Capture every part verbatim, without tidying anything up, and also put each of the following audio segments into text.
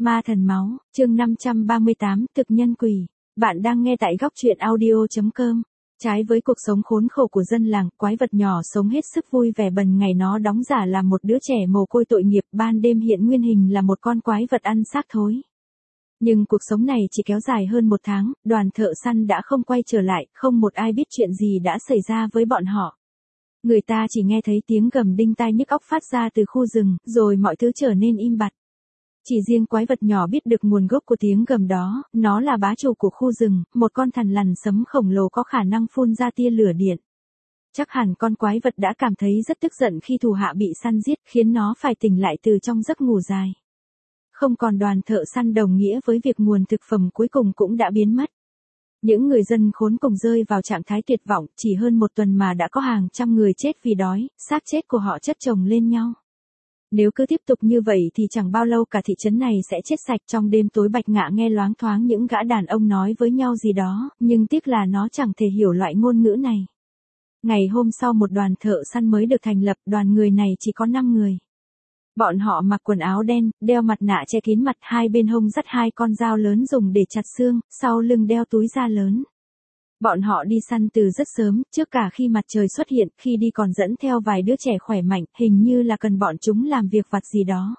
Ma thần máu, chương năm trăm ba mươi tám, thực nhân quỷ. Bạn đang nghe tại góc truyện audio chấm com. Trái với cuộc sống khốn khổ của dân làng, quái vật nhỏ sống hết sức vui vẻ bần ngày nó đóng giả là một đứa trẻ mồ côi tội nghiệp, ban đêm hiện nguyên hình là một con quái vật ăn xác thối. Nhưng cuộc sống này chỉ kéo dài hơn một tháng, đoàn thợ săn đã không quay trở lại, không một ai biết chuyện gì đã xảy ra với bọn họ. Người ta chỉ nghe thấy tiếng gầm đinh tai nhức óc phát ra từ khu rừng, rồi mọi thứ trở nên im bặt. Chỉ riêng quái vật nhỏ biết được nguồn gốc của tiếng gầm đó, nó là bá chủ của khu rừng, một con thằn lằn sấm khổng lồ có khả năng phun ra tia lửa điện. Chắc hẳn con quái vật đã cảm thấy rất tức giận khi thủ hạ bị săn giết, khiến nó phải tỉnh lại từ trong giấc ngủ dài. Không còn đoàn thợ săn đồng nghĩa với việc nguồn thực phẩm cuối cùng cũng đã biến mất. Những người dân khốn cùng rơi vào trạng thái tuyệt vọng, chỉ hơn một tuần mà đã có hàng trăm người chết vì đói, xác chết của họ chất chồng lên nhau. Nếu cứ tiếp tục như vậy thì chẳng bao lâu cả thị trấn này sẽ chết sạch. Trong đêm tối Bạch Ngạ nghe loáng thoáng những gã đàn ông nói với nhau gì đó, nhưng tiếc là nó chẳng thể hiểu loại ngôn ngữ này. Ngày hôm sau một đoàn thợ săn mới được thành lập, đoàn người này chỉ có năm người. Bọn họ mặc quần áo đen, đeo mặt nạ che kín mặt, hai bên hông dắt hai con dao lớn dùng để chặt xương, sau lưng đeo túi da lớn. Bọn họ đi săn từ rất sớm, trước cả khi mặt trời xuất hiện, khi đi còn dẫn theo vài đứa trẻ khỏe mạnh, hình như là cần bọn chúng làm việc vặt gì đó.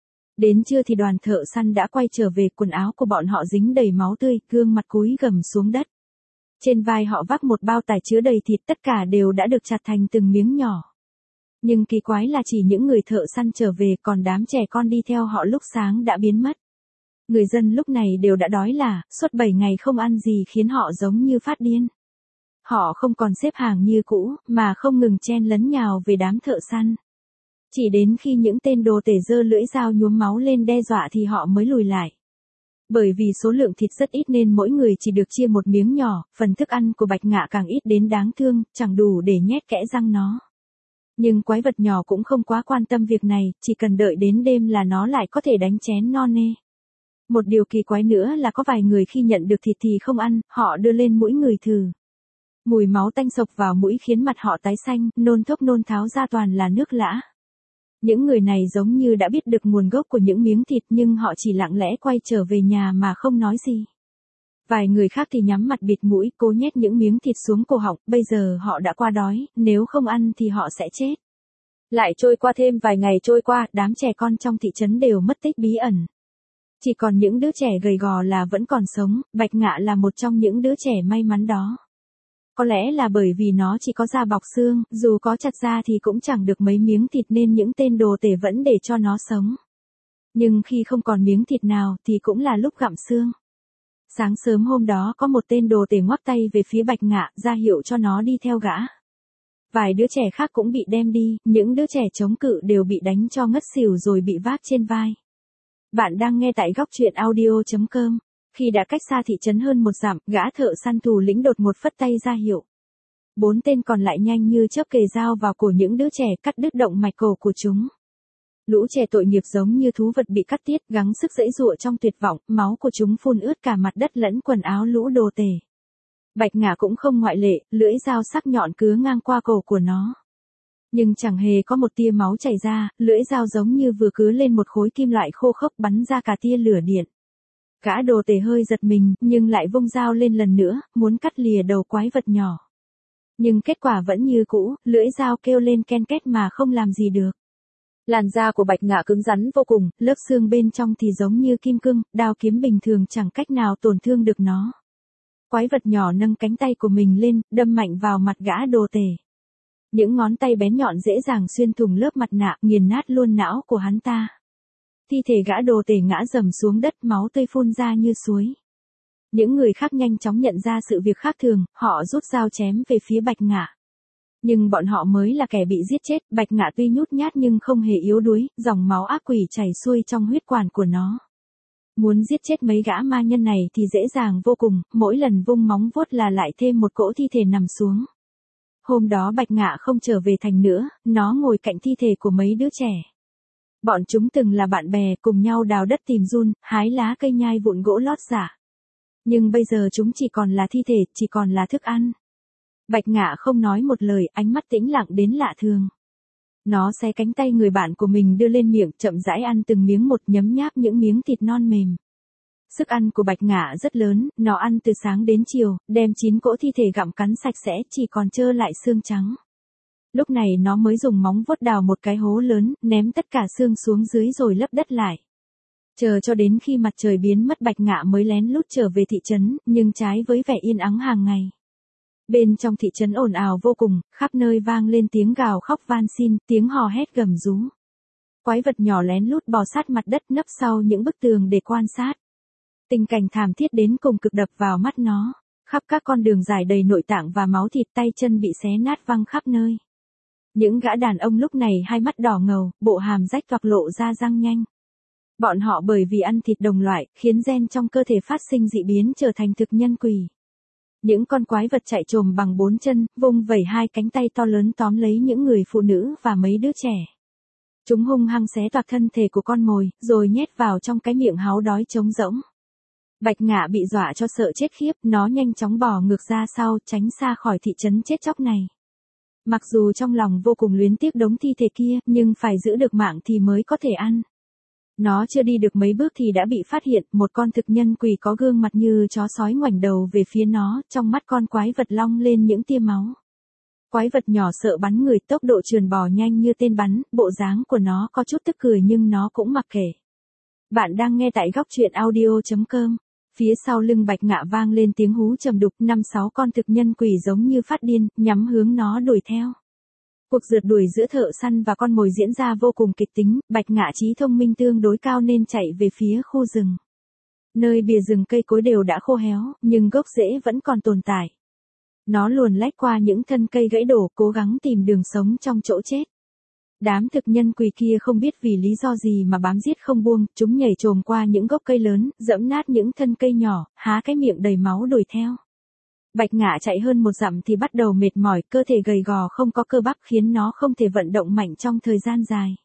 Đến trưa thì đoàn thợ săn đã quay trở về, quần áo của bọn họ dính đầy máu tươi, gương mặt cúi gằm xuống đất. Trên vai họ vác một bao tải chứa đầy thịt, tất cả đều đã được chặt thành từng miếng nhỏ. Nhưng kỳ quái là chỉ những người thợ săn trở về, còn đám trẻ con đi theo họ lúc sáng đã biến mất. Người dân lúc này đều đã đói là, suốt bảy ngày không ăn gì khiến họ giống như phát điên. Họ không còn xếp hàng như cũ, mà không ngừng chen lấn nhào về đám thợ săn. Chỉ đến khi những tên đồ tể giơ lưỡi dao nhuốm máu lên đe dọa thì họ mới lùi lại. Bởi vì số lượng thịt rất ít nên mỗi người chỉ được chia một miếng nhỏ, phần thức ăn của Bạch Ngạ càng ít đến đáng thương, chẳng đủ để nhét kẽ răng nó. Nhưng quái vật nhỏ cũng không quá quan tâm việc này, chỉ cần đợi đến đêm là nó lại có thể đánh chén no nê. Một điều kỳ quái nữa là có vài người khi nhận được thịt thì không ăn, họ đưa lên mũi người thử. Mùi máu tanh xộc vào mũi khiến mặt họ tái xanh, nôn thốc nôn tháo ra toàn là nước lã. Những người này giống như đã biết được nguồn gốc của những miếng thịt nhưng họ chỉ lặng lẽ quay trở về nhà mà không nói gì. Vài người khác thì nhắm mặt bịt mũi, cố nhét những miếng thịt xuống cổ họng, bây giờ họ đã qua đói, nếu không ăn thì họ sẽ chết. Lại trôi qua thêm vài ngày trôi qua, đám trẻ con trong thị trấn đều mất tích bí ẩn. Chỉ còn những đứa trẻ gầy gò là vẫn còn sống, Bạch Ngạ là một trong những đứa trẻ may mắn đó. Có lẽ là bởi vì nó chỉ có da bọc xương, dù có chặt da thì cũng chẳng được mấy miếng thịt nên những tên đồ tể vẫn để cho nó sống. Nhưng khi không còn miếng thịt nào thì cũng là lúc gặm xương. Sáng sớm hôm đó có một tên đồ tể ngoắc tay về phía Bạch Ngạ, ra hiệu cho nó đi theo gã. Vài đứa trẻ khác cũng bị đem đi, những đứa trẻ chống cự đều bị đánh cho ngất xỉu rồi bị vác trên vai. Bạn đang nghe tại góc truyện audio chấm com. Khi đã cách xa thị trấn hơn một dặm, gã thợ săn thủ lĩnh đột ngột phất tay ra hiệu. Bốn tên còn lại nhanh như chớp kề dao vào cổ những đứa trẻ, cắt đứt động mạch cổ của chúng. Lũ trẻ tội nghiệp giống như thú vật bị cắt tiết, gắng sức giãy giụa trong tuyệt vọng, máu của chúng phun ướt cả mặt đất lẫn quần áo lũ đồ tể. Bạch Ngạ cũng không ngoại lệ, lưỡi dao sắc nhọn cứa ngang qua cổ của nó. Nhưng chẳng hề có một tia máu chảy ra, lưỡi dao giống như vừa cứa lên một khối kim loại khô khốc bắn ra cả tia lửa điện. Gã đồ tể hơi giật mình, nhưng lại vung dao lên lần nữa, muốn cắt lìa đầu quái vật nhỏ. Nhưng kết quả vẫn như cũ, lưỡi dao kêu lên ken két mà không làm gì được. Làn da của Bạch Ngạ cứng rắn vô cùng, lớp xương bên trong thì giống như kim cương, đao kiếm bình thường chẳng cách nào tổn thương được nó. Quái vật nhỏ nâng cánh tay của mình lên, đâm mạnh vào mặt gã đồ tể. Những ngón tay bén nhọn dễ dàng xuyên thủng lớp mặt nạ, nghiền nát luôn não của hắn ta. Thi thể gã đồ tể ngã rầm xuống đất, máu tươi phun ra như suối. Những người khác nhanh chóng nhận ra sự việc khác thường, họ rút dao chém về phía Bạch Ngạ. Nhưng bọn họ mới là kẻ bị giết chết, Bạch Ngạ tuy nhút nhát nhưng không hề yếu đuối, dòng máu ác quỷ chảy xuôi trong huyết quản của nó. Muốn giết chết mấy gã ma nhân này thì dễ dàng vô cùng, mỗi lần vung móng vuốt là lại thêm một cỗ thi thể nằm xuống. Hôm đó Bạch Ngạ không trở về thành nữa, nó ngồi cạnh thi thể của mấy đứa trẻ. Bọn chúng từng là bạn bè, cùng nhau đào đất tìm giun, hái lá cây nhai vụn gỗ lót giả. Nhưng bây giờ chúng chỉ còn là thi thể, chỉ còn là thức ăn. Bạch Ngạ không nói một lời, ánh mắt tĩnh lặng đến lạ thường. Nó xé cánh tay người bạn của mình đưa lên miệng, chậm rãi ăn từng miếng một, nhấm nháp những miếng thịt non mềm. Sức ăn của Bạch Ngạ rất lớn, nó ăn từ sáng đến chiều, đem chín cỗ thi thể gặm cắn sạch sẽ, chỉ còn trơ lại xương trắng. Lúc này nó mới dùng móng vuốt đào một cái hố lớn, ném tất cả xương xuống dưới rồi lấp đất lại. Chờ cho đến khi mặt trời biến mất, Bạch Ngạ mới lén lút trở về thị trấn, nhưng trái với vẻ yên ắng hàng ngày. Bên trong thị trấn ồn ào vô cùng, khắp nơi vang lên tiếng gào khóc van xin, tiếng hò hét gầm rú. Quái vật nhỏ lén lút bò sát mặt đất, nấp sau những bức tường để quan sát. Tình cảnh thảm thiết đến cùng cực đập vào mắt nó. Khắp các con đường dài đầy nội tạng và máu thịt, tay chân bị xé nát văng khắp nơi. Những gã đàn ông lúc này hai mắt đỏ ngầu, bộ hàm rách toạc lộ ra răng nhanh. Bọn họ bởi vì ăn thịt đồng loại, khiến gen trong cơ thể phát sinh dị biến trở thành thực nhân quỷ. Những con quái vật chạy trồm bằng bốn chân, vung vẩy hai cánh tay to lớn tóm lấy những người phụ nữ và mấy đứa trẻ. Chúng hung hăng xé toạc thân thể của con mồi, rồi nhét vào trong cái miệng háo đói trống rỗng. Bạch Ngạ bị dọa cho sợ chết khiếp, nó nhanh chóng bò ngược ra sau, tránh xa khỏi thị trấn chết chóc này. Mặc dù trong lòng vô cùng luyến tiếc đống thi thể kia, nhưng phải giữ được mạng thì mới có thể ăn. Nó chưa đi được mấy bước thì đã bị phát hiện, một con thực nhân quỷ có gương mặt như chó sói ngoảnh đầu về phía nó, trong mắt con quái vật long lên những tia máu. Quái vật nhỏ sợ bắn người, tốc độ trườn bò nhanh như tên bắn, bộ dáng của nó có chút tức cười nhưng nó cũng mặc kệ. Bạn đang nghe tại góc truyện audio chấm com. Phía sau lưng Bạch Ngạ vang lên tiếng hú trầm đục, năm sáu con thực nhân quỷ giống như phát điên, nhắm hướng nó đuổi theo. Cuộc rượt đuổi giữa thợ săn và con mồi diễn ra vô cùng kịch tính, Bạch Ngạ trí thông minh tương đối cao nên chạy về phía khu rừng. Nơi bìa rừng cây cối đều đã khô héo, nhưng gốc rễ vẫn còn tồn tại. Nó luồn lách qua những thân cây gãy đổ, cố gắng tìm đường sống trong chỗ chết. Đám thực nhân quỷ kia không biết vì lý do gì mà bám giết không buông, chúng nhảy trồm qua những gốc cây lớn, dẫm nát những thân cây nhỏ, há cái miệng đầy máu đuổi theo. Bạch Ngạ chạy hơn một dặm thì bắt đầu mệt mỏi, cơ thể gầy gò không có cơ bắp khiến nó không thể vận động mạnh trong thời gian dài.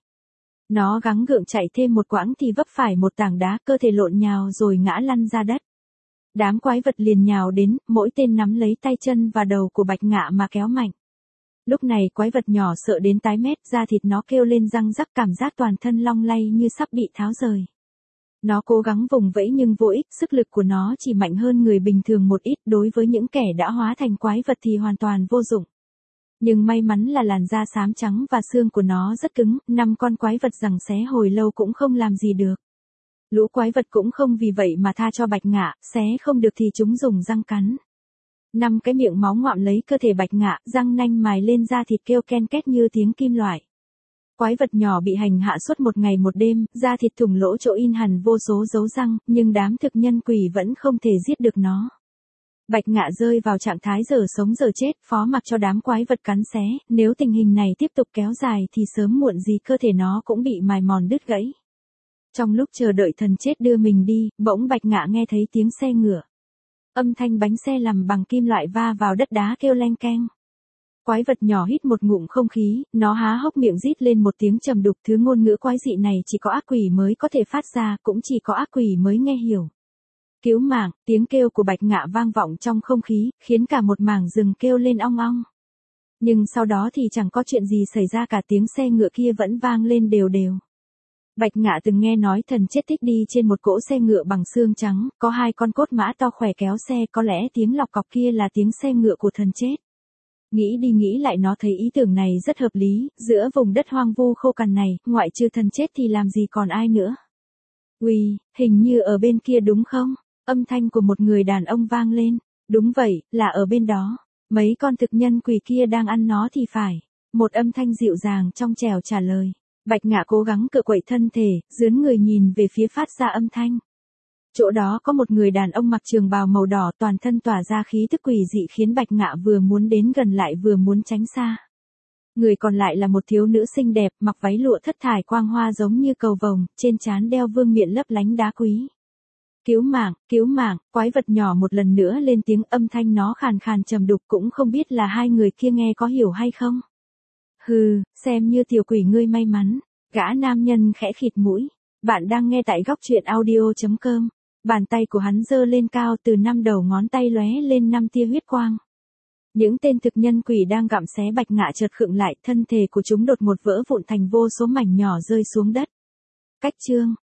Nó gắng gượng chạy thêm một quãng thì vấp phải một tảng đá, cơ thể lộn nhào rồi ngã lăn ra đất. Đám quái vật liền nhào đến, mỗi tên nắm lấy tay chân và đầu của Bạch Ngạ mà kéo mạnh. Lúc này quái vật nhỏ sợ đến tái mét, da thịt nó kêu lên răng rắc, cảm giác toàn thân long lay như sắp bị tháo rời. Nó cố gắng vùng vẫy nhưng vô ích, sức lực của nó chỉ mạnh hơn người bình thường một ít, đối với những kẻ đã hóa thành quái vật thì hoàn toàn vô dụng. Nhưng may mắn là làn da xám trắng và xương của nó rất cứng, năm con quái vật giằng xé hồi lâu cũng không làm gì được. Lũ quái vật cũng không vì vậy mà tha cho Bạch Ngạ, xé không được thì chúng dùng răng cắn. Năm cái miệng máu ngoạm lấy cơ thể Bạch Ngạ, răng nanh mài lên da thịt kêu ken két như tiếng kim loại. Quái vật nhỏ bị hành hạ suốt một ngày một đêm, da thịt thủng lỗ chỗ in hẳn vô số dấu răng, nhưng đám thực nhân quỷ vẫn không thể giết được nó. Bạch Ngạ rơi vào trạng thái giờ sống giờ chết, phó mặc cho đám quái vật cắn xé, nếu tình hình này tiếp tục kéo dài thì sớm muộn gì cơ thể nó cũng bị mài mòn đứt gãy. Trong lúc chờ đợi thần chết đưa mình đi, bỗng Bạch Ngạ nghe thấy tiếng xe ngựa. Âm thanh bánh xe làm bằng kim loại va vào đất đá kêu leng keng. Quái vật nhỏ hít một ngụm không khí, nó há hốc miệng rít lên một tiếng trầm đục, thứ ngôn ngữ quái dị này chỉ có ác quỷ mới có thể phát ra, cũng chỉ có ác quỷ mới nghe hiểu. Cứu mạng, tiếng kêu của Bạch Ngạ vang vọng trong không khí, khiến cả một mảng rừng kêu lên ong ong. Nhưng sau đó thì chẳng có chuyện gì xảy ra cả, tiếng xe ngựa kia vẫn vang lên đều đều. Bạch Ngạ từng nghe nói thần chết thích đi trên một cỗ xe ngựa bằng xương trắng, có hai con cốt mã to khỏe kéo xe, có lẽ tiếng lọc cọc kia là tiếng xe ngựa của thần chết. Nghĩ đi nghĩ lại nó thấy ý tưởng này rất hợp lý, giữa vùng đất hoang vu khô cằn này, ngoại trừ thần chết thì làm gì còn ai nữa. Uy, hình như ở bên kia đúng không? Âm thanh của một người đàn ông vang lên. Đúng vậy, là ở bên đó. Mấy con thực nhân quỷ kia đang ăn nó thì phải. Một âm thanh dịu dàng trong trẻo trả lời. Bạch Ngạ cố gắng cựa quậy thân thể, dướn người nhìn về phía phát ra âm thanh. Chỗ đó có một người đàn ông mặc trường bào màu đỏ, toàn thân tỏa ra khí tức quỷ dị khiến Bạch Ngạ vừa muốn đến gần lại vừa muốn tránh xa. Người còn lại là một thiếu nữ xinh đẹp, mặc váy lụa thất thải quang hoa giống như cầu vồng, trên trán đeo vương miện lấp lánh đá quý. Cứu mạng, cứu mạng, quái vật nhỏ một lần nữa lên tiếng, âm thanh nó khàn khàn trầm đục, cũng không biết là hai người kia nghe có hiểu hay không. Hừ, xem như tiểu quỷ ngươi may mắn. Gã nam nhân khẽ khịt mũi. Bạn đang nghe tại góc truyện audio chấm com. Bàn tay của hắn giơ lên cao, từ năm đầu ngón tay lóe lên năm tia huyết quang. Những tên thực nhân quỷ đang gặm xé Bạch Ngạ chợt khựng lại, thân thể của chúng đột ngột vỡ vụn thành vô số mảnh nhỏ rơi xuống đất. Cách chương